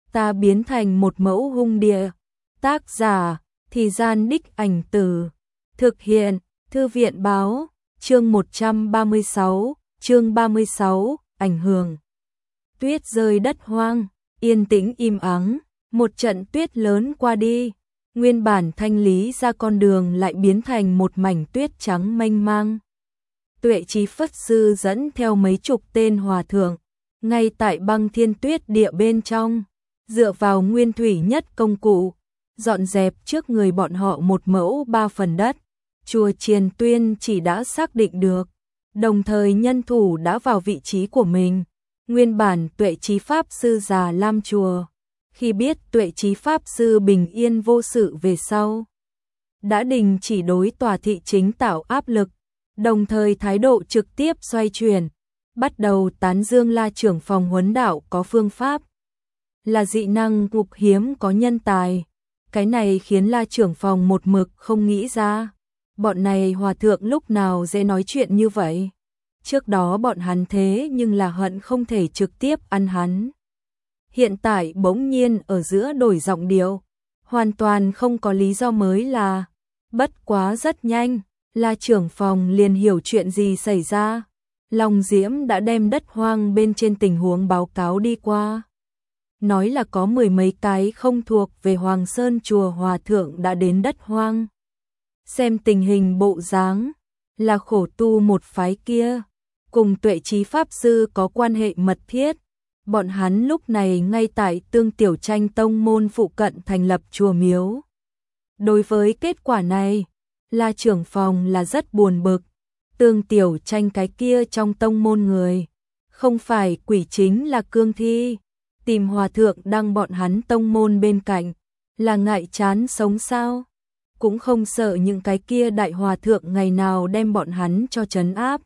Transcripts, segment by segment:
ta biến thành một mẫu hung địa. Tác giả, Thì Gian Đích Ảnh Từ. Thực hiện, Thư viện Báo, chương 136, chương 36, ảnh hưởng. Tuyết rơi đất hoang, yên tĩnh im ắng, một trận tuyết lớn qua đi. Nguyên bản thanh lý ra con đường lại biến thành một mảnh tuyết trắng mênh mang. Tuệ Chí Phất Sư dẫn theo mấy chục tên hòa thượng, ngay tại Băng Thiên Tuyết địa bên trong, dựa vào nguyên thủy nhất công cụ, dọn dẹp trước người bọn họ một mẫu 3 phần đất. Chùa Triền Tuyên chỉ đã xác định được, đồng thời nhân thủ đã vào vị trí của mình. Nguyên bản Tuệ Chí Pháp Sư Già Lam Chùa, khi biết Tuệ Chí Pháp Sư bình yên vô sự về sau, đã đình chỉ đối tòa thị chính tạo áp lực, đồng thời thái độ trực tiếp xoay chuyển, bắt đầu tán dương La trưởng phòng huấn đạo có phương pháp, là dị năng ngục hiếm có nhân tài. Cái này khiến La trưởng phòng một mực không nghĩ ra, bọn này hòa thượng lúc nào dễ nói chuyện như vậy. Trước đó bọn hắn thế nhưng là hận không thể trực tiếp ăn hắn. Hiện tại bỗng nhiên ở giữa đổi giọng điệu, hoàn toàn không có lý do mới là. Bất quá rất nhanh, La trưởng phòng liền hiểu chuyện gì xảy ra. Long Diễm đã đem đất hoang bên trên tình huống báo cáo đi qua. Nói là có 10 mấy cái không thuộc về Hoàng Sơn chùa hòa thượng đã đến đất hoang. Xem tình hình bộ dáng, là khổ tu một phái kia, cùng Tuệ Chí Pháp Sư có quan hệ mật thiết. Bọn hắn lúc này ngay tại Tương Tiểu Tranh tông môn phụ cận thành lập chùa miếu. Đối với kết quả này, La trưởng phòng là rất buồn bực. Tương Tiểu Tranh cái kia trong tông môn người, không phải quỷ chính là cương thi. Tìm hòa thượng đăng bọn hắn tông môn bên cạnh, là ngại chán sống sao? Cũng không sợ những cái kia đại hòa thượng ngày nào đem bọn hắn cho trấn áp.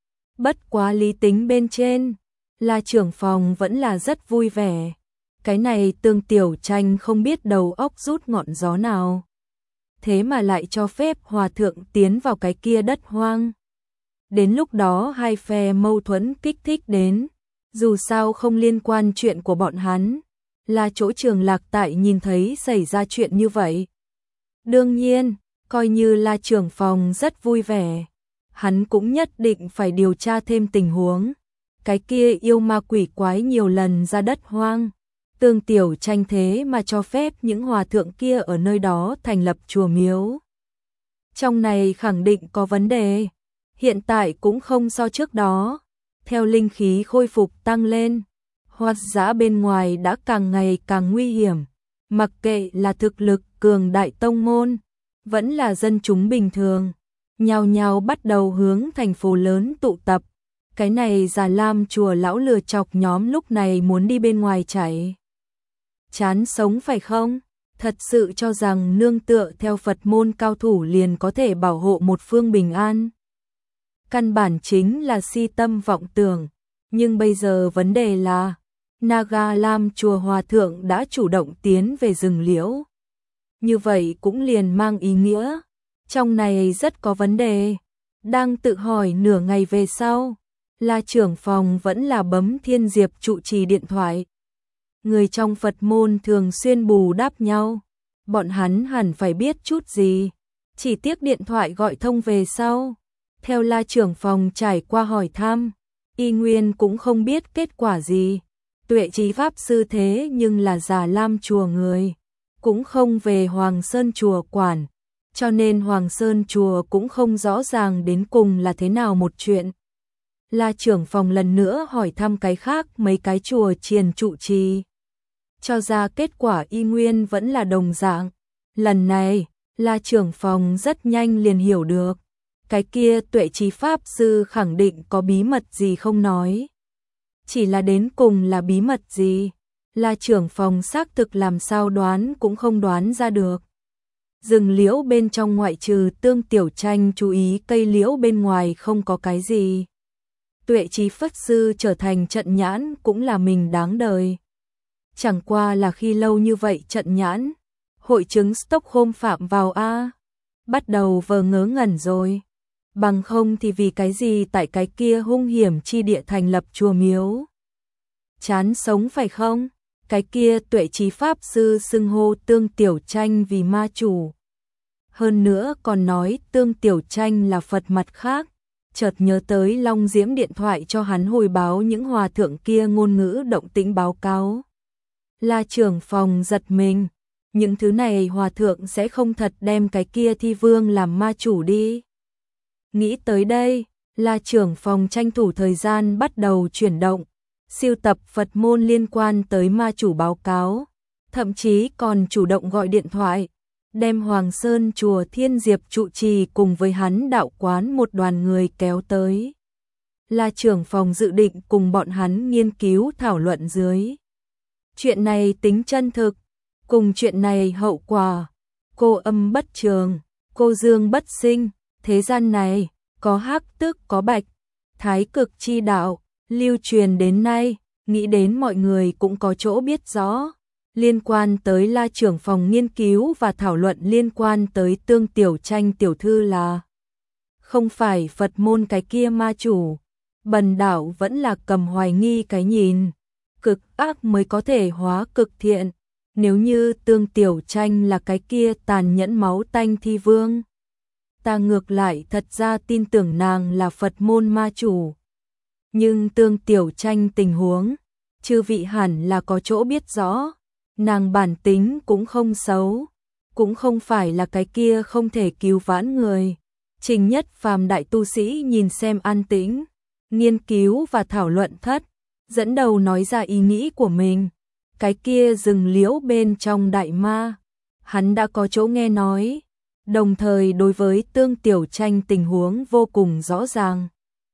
Bất quá lý tính bên trên, La trưởng phòng vẫn là rất vui vẻ. Cái này Tương Tiểu Tranh không biết đầu óc rút ngọn gió nào. Thế mà lại cho phép hòa thượng tiến vào cái kia đất hoang. Đến lúc đó hai phe mâu thuẫn kích thích đến. Dù sao không liên quan chuyện của bọn hắn, là chỗ Trường Lạc Tại nhìn thấy xảy ra chuyện như vậy. Đương nhiên, coi như La trưởng phòng rất vui vẻ, hắn cũng nhất định phải điều tra thêm tình huống. Cái kia yêu ma quỷ quái nhiều lần ra đất hoang, Tương Tiểu Tranh thế mà cho phép những hòa thượng kia ở nơi đó thành lập chùa miếu. Trong này khẳng định có vấn đề, hiện tại cũng không so trước đó. Theo linh khí khôi phục tăng lên, Hoát Giã bên ngoài đã càng ngày càng nguy hiểm. Mặc kệ là thực lực cường đại tông môn, vẫn là dân chúng bình thường, nhao nhao bắt đầu hướng thành phố lớn tụ tập. Cái này Già Lam chùa lão lừa chọc nhóm lúc này muốn đi bên ngoài chạy. Chán sống phải không? Thật sự cho rằng nương tựa theo Phật môn cao thủ liền có thể bảo hộ một phương bình an. Căn bản chính là si tâm vọng tưởng, nhưng bây giờ vấn đề là Naga Lam chùa hòa thượng đã chủ động tiến về rừng liễu. Như vậy cũng liền mang ý nghĩa, trong này rất có vấn đề. Đang tự hỏi nửa ngày về sau, La trưởng phòng vẫn là bấm Thiên Diệp trụ trì điện thoại. Người trong Phật môn thường xuyên bù đắp nhau, bọn hắn hẳn phải biết chút gì, chỉ tiếc điện thoại gọi thông về sau. Theo La trưởng phòng trải qua hỏi thăm, y nguyên cũng không biết kết quả gì. Tuệ Chí Pháp Sư thế nhưng là Già Lam chùa người, cũng không về Hoàng Sơn chùa quản, cho nên Hoàng Sơn chùa cũng không rõ ràng đến cùng là thế nào một chuyện. La trưởng phòng lần nữa hỏi thăm cái khác mấy cái chùa triền trụ trì, cho ra kết quả y nguyên vẫn là đồng dạng. Lần này, La trưởng phòng rất nhanh liền hiểu được. Cái kia Tuệ Chí Pháp Sư khẳng định có bí mật gì không nói. Chỉ là đến cùng là bí mật gì, La trưởng phòng xác thực làm sao đoán cũng không đoán ra được. Rừng liễu bên trong ngoại trừ Tương Tiểu Tranh chú ý cây liễu bên ngoài không có cái gì. Tuệ Chí Phất Sư trở thành trận nhãn cũng là mình đáng đời. Chẳng qua là khi lâu như vậy trận nhãn, hội chứng Stockholm phạm vào A. Bắt đầu vờ ngớ ngẩn rồi. Bằng không thì vì cái gì tại cái kia hung hiểm chi địa thành lập chùa miếu. Chán sống phải không? cái kia Tuệ Trí Pháp Sư xưng hô Tương Tiểu Tranh vì ma chủ. Hơn nữa còn nói Tương Tiểu Tranh là Phật mặt khác, chợt nhớ tới Long Diễm điện thoại cho hắn hồi báo những hòa thượng kia ngôn ngữ động tĩnh báo cáo. La trưởng phòng giật mình, những thứ này hòa thượng sẽ không thật đem cái kia Thi Vương làm ma chủ đi. Nghĩ tới đây, La trưởng phòng tranh thủ thời gian bắt đầu chuyển động, sưu tập Phật môn liên quan tới ma chủ báo cáo, thậm chí còn chủ động gọi điện thoại, đem Hoàng Sơn chùa Thiên Diệp trụ trì cùng với hắn đạo quán một đoàn người kéo tới. La trưởng phòng dự định cùng bọn hắn nghiên cứu thảo luận dưới. Chuyện này tính chân thực, cùng chuyện này hậu quả, cô âm bất trường, cô dương bất sinh, thế gian này, có hắc tức có bạch, thái cực chi đạo, lưu truyền đến nay, nghĩ đến mọi người cũng có chỗ biết rõ. Liên quan tới La trưởng phòng nghiên cứu và thảo luận liên quan tới Tương Tiểu Tranh tiểu thư là không phải Phật môn cái kia ma chủ, bần đạo vẫn là cầm hoài nghi cái nhìn, cực ác mới có thể hóa cực thiện, nếu như Tương Tiểu Tranh là cái kia tàn nhẫn máu tanh Thi Vương, ta ngược lại thật ra tin tưởng nàng là Phật môn ma chủ. Nhưng Tương Tiểu Tranh tình huống, chư vị hẳn là có chỗ biết rõ. Nàng bản tính cũng không xấu, cũng không phải là cái kia không thể cứu vãn người. Trình Nhất Phàm đại tu sĩ nhìn xem an tĩnh, nghiên cứu và thảo luận thất, dẫn đầu nói ra ý nghĩ của mình. Cái kia rừng liễu bên trong đại ma, hắn đã có chỗ nghe nói, đồng thời đối với Tương Tiểu Tranh tình huống vô cùng rõ ràng.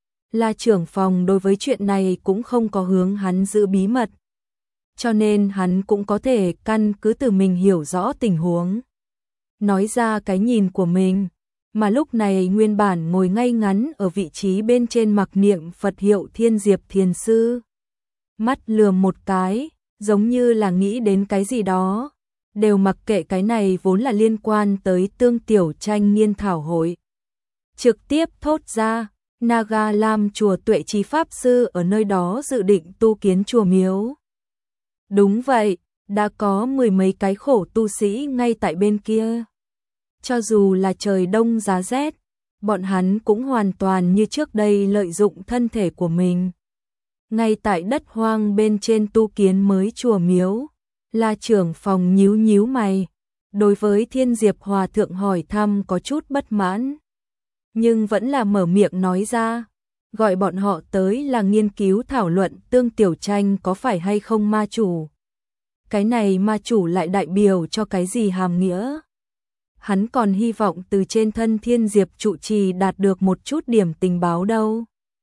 La trưởng phòng đối với chuyện này cũng không có hướng hắn giữ bí mật, cho nên hắn cũng có thể căn cứ từ mình hiểu rõ tình huống, nói ra cái nhìn của mình, mà lúc này nguyên bản ngồi ngay ngắn ở vị trí bên trên mặc niệm Phật hiệu Thiên Diệp Thiền Sư. Mắt lườm một cái, giống như là nghĩ đến cái gì đó, đều mặc kệ cái này vốn là liên quan tới Tương Tiểu Tranh nghiên thảo hội. Trực tiếp thốt ra, Naga Lam chùa Tuệ Trí Pháp Sư ở nơi đó dự định tu kiến chùa miếu. Đúng vậy, đã có mười mấy cái khổ tu sĩ ngay tại bên kia. Cho dù là trời đông giá rét, bọn hắn cũng hoàn toàn như trước đây lợi dụng thân thể của mình. Ngay tại đất hoang bên trên tu kiến mới chùa miếu, La trưởng phòng nhíu nhíu mày, đối với Thiên Diệp Hòa thượng hỏi thăm có chút bất mãn. Nhưng vẫn là mở miệng nói ra, gọi bọn họ tới là nghiên cứu thảo luận Tương Tiểu Tranh có phải hay không ma chủ. Cái này ma chủ lại đại biểu cho cái gì hàm nghĩa? Hắn còn hy vọng từ trên thân Thiên Diệp trụ trì đạt được một chút điểm tình báo đâu.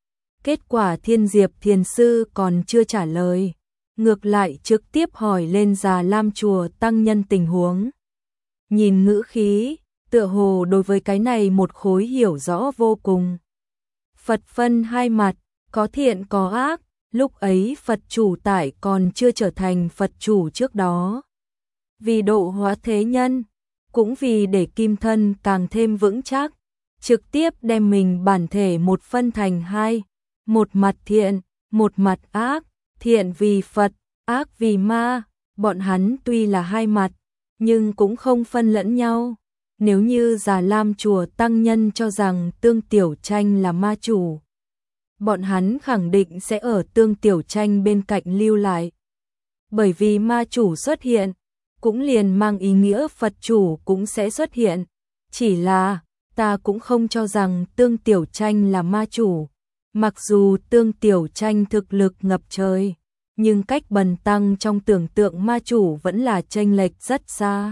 Kết quả Thiên Diệp Thiền Sư còn chưa trả lời, ngược lại trực tiếp hỏi lên Già Lam chùa tăng nhân tình huống. Nhìn ngữ khí, tựa hồ đối với cái này một khối hiểu rõ vô cùng. Phật phân hai mặt, có thiện có ác, lúc ấy Phật chủ tại còn chưa trở thành Phật chủ trước đó. Vì độ hóa thế nhân, cũng vì để kim thân càng thêm vững chắc, trực tiếp đem mình bản thể một phân thành hai, một mặt thiện, một mặt ác, thiện vì Phật, ác vì ma, bọn hắn tuy là hai mặt, nhưng cũng không phân lẫn nhau. Nếu như Già Lam chùa tăng nhân cho rằng Tương Tiểu Tranh là ma chủ, bọn hắn khẳng định sẽ ở Tương Tiểu Tranh bên cạnh lưu lại. Bởi vì ma chủ xuất hiện, cũng liền mang ý nghĩa Phật chủ cũng sẽ xuất hiện. Chỉ là, ta cũng không cho rằng Tương Tiểu Tranh là ma chủ. Mặc dù Tương Tiểu Tranh thực lực ngập trời, nhưng cách bần tăng trong tưởng tượng ma chủ vẫn là chênh lệch rất xa.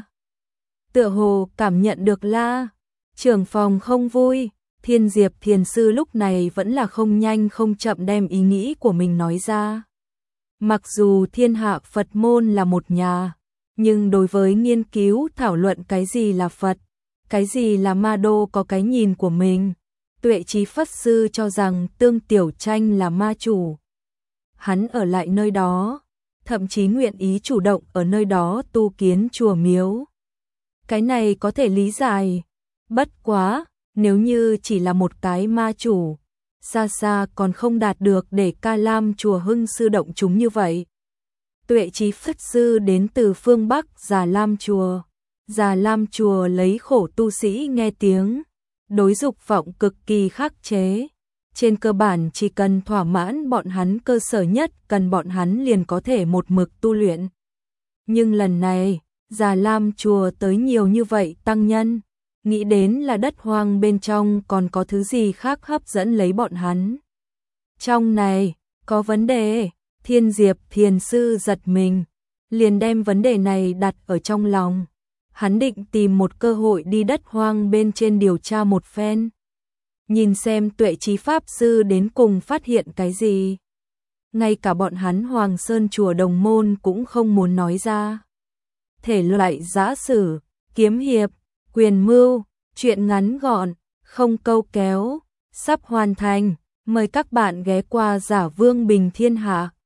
Tựa hồ cảm nhận được La trưởng phòng không vui, Thiên Diệp Thiền Sư lúc này vẫn là không nhanh không chậm đem ý nghĩ của mình nói ra. Mặc dù thiên hạ Phật môn là một nhà, nhưng đối với nghiên cứu thảo luận cái gì là Phật, cái gì là ma đô có cái nhìn của mình. Tuệ Trí Pháp Sư cho rằng Tương Tiểu Tranh là ma chủ. Hắn ở lại nơi đó, thậm chí nguyện ý chủ động ở nơi đó tu kiến chùa miếu. Cái này có thể lý giải. Bất quá, nếu như chỉ là một cái ma chủ, xa xa còn không đạt được để Ca Lam chùa Hưng sư động chúng như vậy. Tuệ Chí Pháp Sư đến từ phương Bắc Già Lam Chùa. Già Lam Chùa lấy khổ tu sĩ nghe tiếng, đối dục vọng cực kỳ khắc chế. Trên cơ bản chỉ cần thỏa mãn bọn hắn cơ sở nhất, cần bọn hắn liền có thể một mực tu luyện. Nhưng lần này, Già Lam Chùa tới nhiều như vậy tăng nhân, nghĩ đến là đất hoang bên trong còn có thứ gì khác hấp dẫn lấy bọn hắn. Trong này, có vấn đề, Thiên Diệp Thiền Sư giật mình, liền đem vấn đề này đặt ở trong lòng. Hắn định tìm một cơ hội đi đất hoang bên trên điều tra một phen. Nhìn xem Tuệ Chí Pháp Sư đến cùng phát hiện cái gì. Ngay cả bọn hắn Hoàng Sơn Chùa Đồng Môn cũng không muốn nói ra. Thể loại giã sử, kiếm hiệp, quyền mưu, truyện ngắn gọn, không câu kéo, sắp hoàn thành. Mời các bạn ghé qua Giả Vương Bình Thiên Hạ.